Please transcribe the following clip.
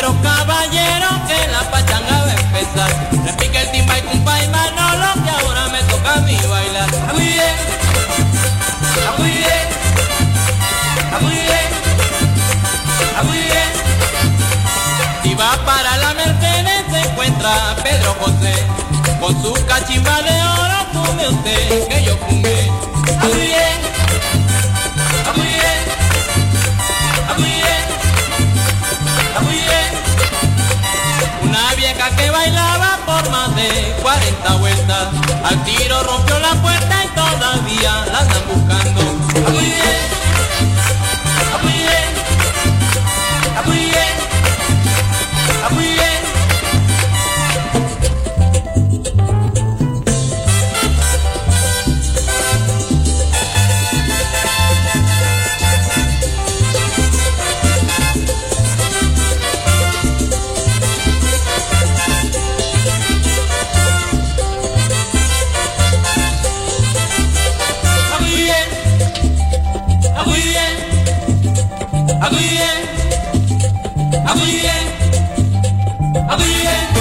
caballero, caballero, que la pachanga va a empezar. Repique el timba y cumpa y Manolo, que ahora me toca a mí bailar. Muy bien, muy bien, muy bien, muy bien. Si va para la Mercedes se encuentra Pedro José, con su cachimba de oro, fume usted, que yo fumé. Muy bien, muy bien, muy bien, muy bien. Una vieja que bailaba por más de 40 vueltas, al tiro rompió la puerta y todavía la andan buscando. Muy bien, muy bien, muy bien, muy bien. Muy bien, muy bien.